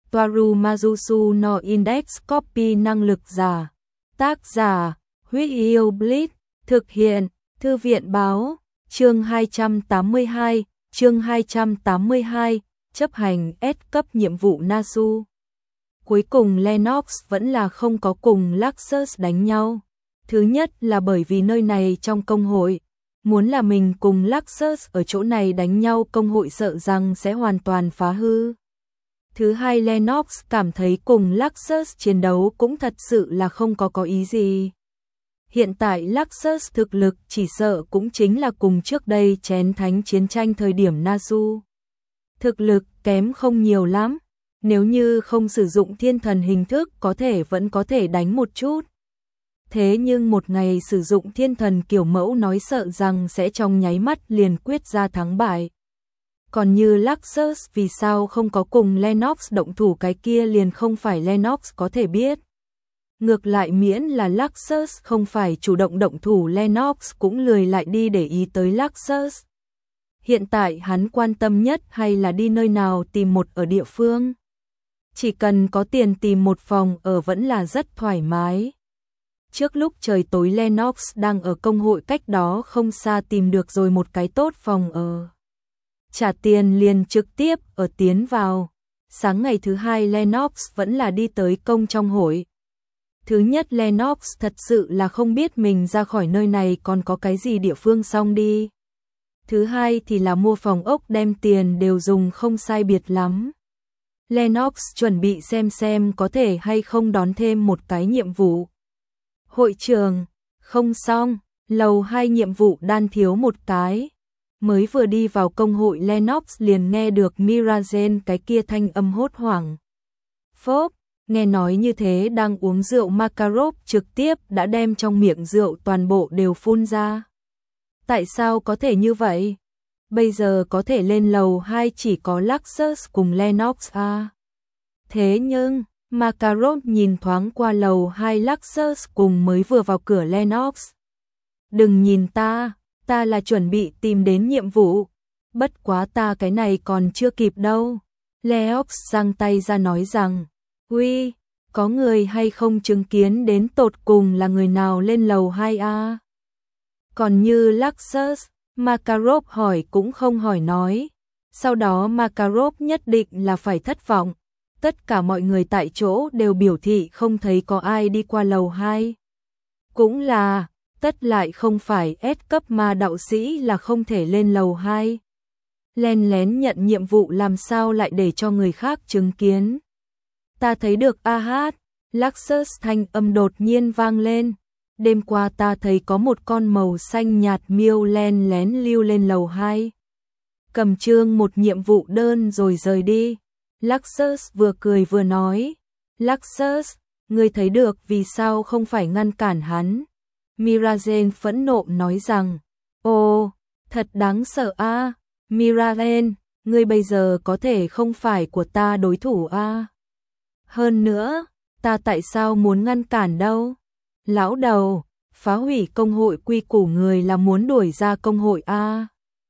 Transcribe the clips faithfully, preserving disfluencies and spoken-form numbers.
Toaru Majusu no Index Copy năng lực giả. Tác giả, Huyết Yêu Blitz, thực hiện, Thư viện Báo, chương hai trăm tám mươi hai, chương hai trăm tám mươi hai, chấp hành S cấp nhiệm vụ Nasu. Cuối cùng Lennox vẫn là không có cùng Luxus đánh nhau. Thứ nhất là bởi vì nơi này trong công hội, muốn là mình cùng Luxus ở chỗ này đánh nhau công hội sợ rằng sẽ hoàn toàn phá hư. Thứ hai Lennox cảm thấy cùng Luxus chiến đấu cũng thật sự là không có có ý gì. Hiện tại Luxus thực lực chỉ sợ cũng chính là cùng trước đây chén thánh chiến tranh thời điểm Nasu. Thực lực kém không nhiều lắm, nếu như không sử dụng thiên thần hình thức có thể vẫn có thể đánh một chút. Thế nhưng một ngày sử dụng thiên thần kiểu mẫu nói sợ rằng sẽ trong nháy mắt liền quyết ra thắng bại. Còn như Luxus vì sao không có cùng Lennox động thủ cái kia liền không phải Lennox có thể biết. Ngược lại miễn là Luxus không phải chủ động động thủ Lennox cũng lười lại đi để ý tới Luxus. Hiện tại hắn quan tâm nhất hay là đi nơi nào tìm một ở địa phương. Chỉ cần có tiền tìm một phòng ở vẫn là rất thoải mái. Trước lúc trời tối Lennox đang ở công hội cách đó không xa tìm được rồi một cái tốt phòng ở. Trả tiền liền trực tiếp ở tiến vào. Sáng ngày thứ hai Lennox vẫn là đi tới công trong hội. Thứ nhất Lennox thật sự là không biết mình ra khỏi nơi này còn có cái gì địa phương xong đi. Thứ hai thì là mua phòng ốc đem tiền đều dùng không sai biệt lắm. Lennox chuẩn bị xem xem có thể hay không đón thêm một cái nhiệm vụ. Hội trường, không xong, lầu hai nhiệm vụ đan thiếu một cái. Mới vừa đi vào công hội Lennox liền nghe được Mirazen cái kia thanh âm hốt hoảng. Phốp, nghe nói như thế đang uống rượu Makarov trực tiếp đã đem trong miệng rượu toàn bộ đều phun ra. Tại sao có thể như vậy? Bây giờ có thể lên lầu hai chỉ có Luxus cùng Lennox à? Thế nhưng, Makarov nhìn thoáng qua lầu hai Luxus cùng mới vừa vào cửa Lennox. Đừng nhìn ta, ta là chuẩn bị tìm đến nhiệm vụ. Bất quá ta cái này còn chưa kịp đâu. Lennox giang tay ra nói rằng, uy, có người hay không chứng kiến đến tột cùng là người nào lên lầu hai a? Còn như Luxus, Makarov hỏi cũng không hỏi nói. Sau đó Makarov nhất định là phải thất vọng. Tất cả mọi người tại chỗ đều biểu thị không thấy có ai đi qua lầu hai. Cũng là, tất lại không phải S cấp ma đạo sĩ là không thể lên lầu hai. Len lén nhận nhiệm vụ làm sao lại để cho người khác chứng kiến. Ta thấy được a hát, Luxus thanh âm đột nhiên vang lên. Đêm qua ta thấy có một con màu xanh nhạt miêu len lén lưu lên lầu hai. Cầm trương một nhiệm vụ đơn rồi rời đi. Luxus vừa cười vừa nói. Luxus, ngươi thấy được vì sao không phải ngăn cản hắn. Mirazen phẫn nộ nói rằng. Ồ, thật đáng sợ a. À. Mirazen, ngươi bây giờ có thể không phải của ta đối thủ a. À. Hơn nữa, ta tại sao muốn ngăn cản đâu? Lão đầu, phá hủy công hội quy củ người là muốn đuổi ra công hội a. À.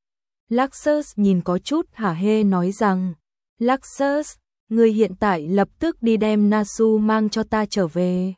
Luxus nhìn có chút hả hê nói rằng, Luxus, ngươi hiện tại lập tức đi đem Nasu mang cho ta trở về.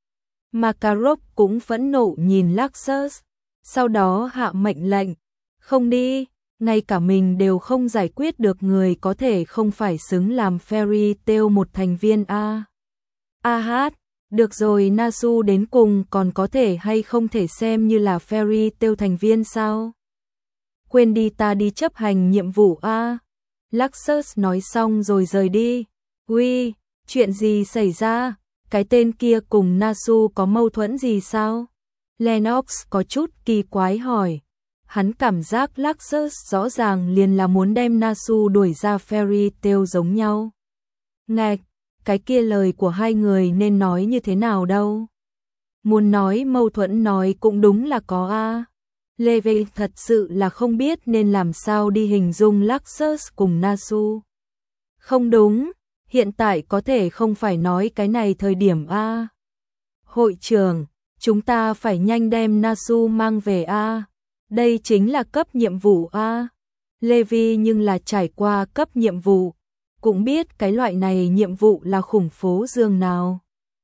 Makarov cũng phẫn nộ nhìn Luxus, sau đó hạ mệnh lệnh, không đi, ngay cả mình đều không giải quyết được người có thể không phải xứng làm Fairy Tail một thành viên a. A hát, được rồi Nasu đến cùng còn có thể hay không thể xem như là Fairy Tail thành viên sao? Quên đi ta đi chấp hành nhiệm vụ a. Luxus nói xong rồi rời đi. Uy, chuyện gì xảy ra? Cái tên kia cùng Nasu có mâu thuẫn gì sao? Lennox có chút kỳ quái hỏi. Hắn cảm giác Luxus rõ ràng liền là muốn đem Nasu đuổi ra Fairy Tail giống nhau. Ngạch, cái kia lời của hai người nên nói như thế nào đâu? Muốn nói mâu thuẫn nói cũng đúng là có a. Levy thật sự là không biết nên làm sao đi hình dung Luxus cùng Nasu. Không đúng, hiện tại có thể không phải nói cái này thời điểm a. Hội trưởng, chúng ta phải nhanh đem Nasu mang về a. Đây chính là cấp nhiệm vụ a. Levy nhưng là trải qua cấp nhiệm vụ, cũng biết cái loại này nhiệm vụ là khủng phố giường nào.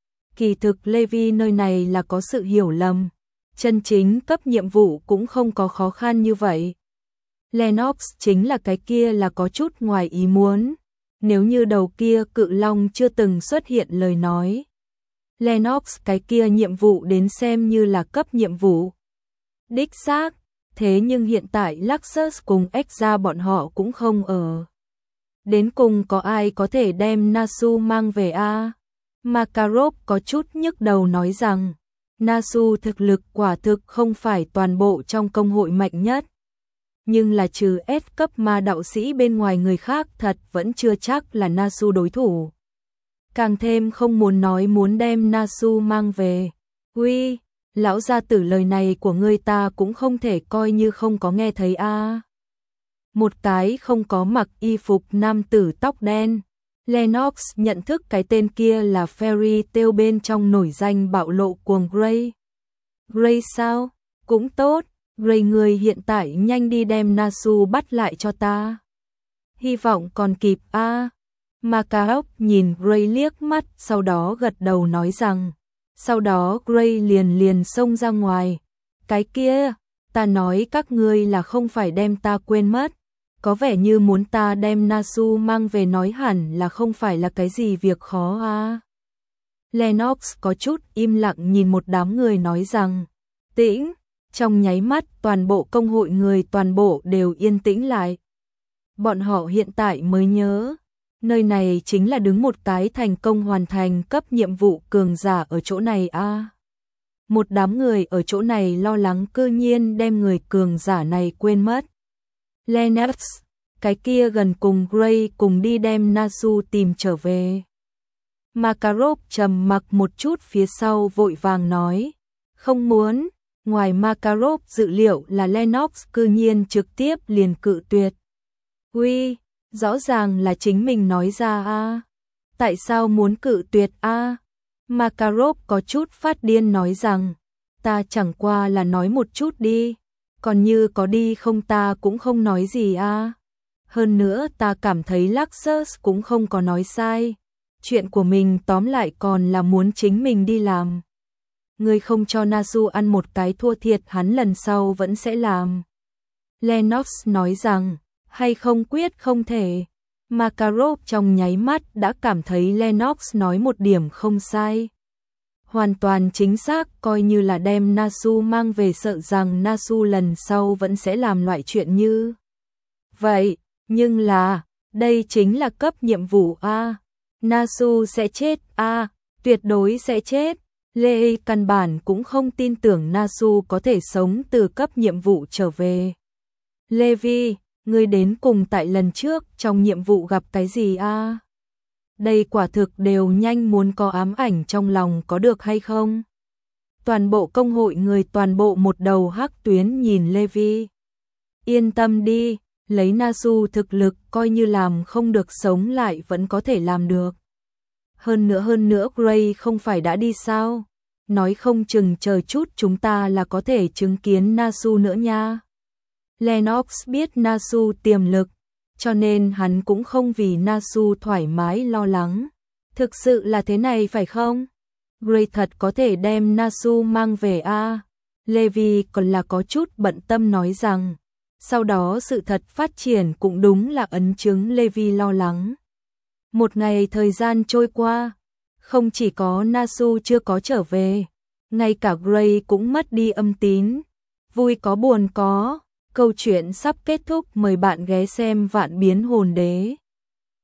Kỳ thực Levi nơi này là có sự hiểu lầm, chân chính cấp nhiệm vụ cũng không có khó khăn như vậy. Lennox chính là cái kia là có chút ngoài ý muốn, nếu như đầu kia cự long chưa từng xuất hiện lời nói. Lennox cái kia nhiệm vụ đến xem như là cấp nhiệm vụ. Đích xác, thế nhưng hiện tại Luxus cùng Exa bọn họ cũng không ở. Đến cùng có ai có thể đem Nasu mang về a? À? Makarov có chút nhức đầu nói rằng, Nasu thực lực quả thực không phải toàn bộ trong công hội mạnh nhất. Nhưng là trừ S cấp ma đạo sĩ bên ngoài người khác thật vẫn chưa chắc là Nasu đối thủ. Càng thêm không muốn nói muốn đem Nasu mang về. Uy, lão gia tử lời này của ngươi ta cũng không thể coi như không có nghe thấy a. À. Một cái không có mặc y phục nam tử tóc đen. Lennox nhận thức cái tên kia là Fairy Tail bên trong nổi danh bạo lộ cuồng Gray. Gray sao? Cũng tốt, Gray người hiện tại nhanh đi đem Nasu bắt lại cho ta. Hy vọng còn kịp a. À. Makarov nhìn Gray liếc mắt, sau đó gật đầu nói rằng, sau đó Gray liền liền xông ra ngoài. Cái kia, ta nói các ngươi là không phải đem ta quên mất. Có vẻ như muốn ta đem Nasu mang về nói hẳn là không phải là cái gì việc khó à. Lennox có chút im lặng nhìn một đám người nói rằng, tĩnh, trong nháy mắt toàn bộ công hội người toàn bộ đều yên tĩnh lại. Bọn họ hiện tại mới nhớ, nơi này chính là đứng một cái thành công hoàn thành cấp nhiệm vụ cường giả ở chỗ này à. Một đám người ở chỗ này lo lắng cư nhiên đem người cường giả này quên mất. Lennox, cái kia gần cùng Gray cùng đi đem Nasu tìm trở về. Makarov trầm mặc một chút phía sau vội vàng nói, không muốn. Ngoài Makarov dự liệu là Lennox cư nhiên trực tiếp liền cự tuyệt. Uy, rõ ràng là chính mình nói ra a. Tại sao muốn cự tuyệt a? Makarov có chút phát điên nói rằng, ta chẳng qua là nói một chút đi. Còn như có đi không ta cũng không nói gì a. Hơn nữa ta cảm thấy Luxus cũng không có nói sai. Chuyện của mình tóm lại còn là muốn chính mình đi làm. Ngươi không cho Nasu ăn một cái thua thiệt hắn lần sau vẫn sẽ làm. Lennox nói rằng, hay không quyết không thể. Makarov trong nháy mắt đã cảm thấy Lennox nói một điểm không sai. Hoàn toàn chính xác, coi như là đem Nasu mang về sợ rằng Nasu lần sau vẫn sẽ làm loại chuyện như vậy, nhưng là, đây chính là cấp nhiệm vụ a. Nasu sẽ chết a, tuyệt đối sẽ chết. Lê căn bản cũng không tin tưởng Nasu có thể sống từ cấp nhiệm vụ trở về. Levi, ngươi đến cùng tại lần trước trong nhiệm vụ gặp cái gì a? Đây quả thực đều nhanh muốn có ám ảnh trong lòng có được hay không? Toàn bộ công hội người toàn bộ một đầu hắc tuyến nhìn Levi. Yên tâm đi, lấy Nasu thực lực coi như làm không được sống lại vẫn có thể làm được. Hơn nữa hơn nữa Gray không phải đã đi sao? Nói không chừng chờ chút chúng ta là có thể chứng kiến Nasu nữa nha. Lennox biết Nasu tiềm lực, cho nên hắn cũng không vì Nasu thoải mái lo lắng. Thực sự là thế này phải không? Gray thật có thể đem Nasu mang về a? À? Levi còn là có chút bận tâm nói rằng, sau đó sự thật phát triển cũng đúng là ấn chứng Levi lo lắng. Một ngày thời gian trôi qua, không chỉ có Nasu chưa có trở về, ngay cả Gray cũng mất đi âm tín. Vui có buồn có, câu chuyện sắp kết thúc, mời bạn ghé xem Vạn Biến Hồn Đế.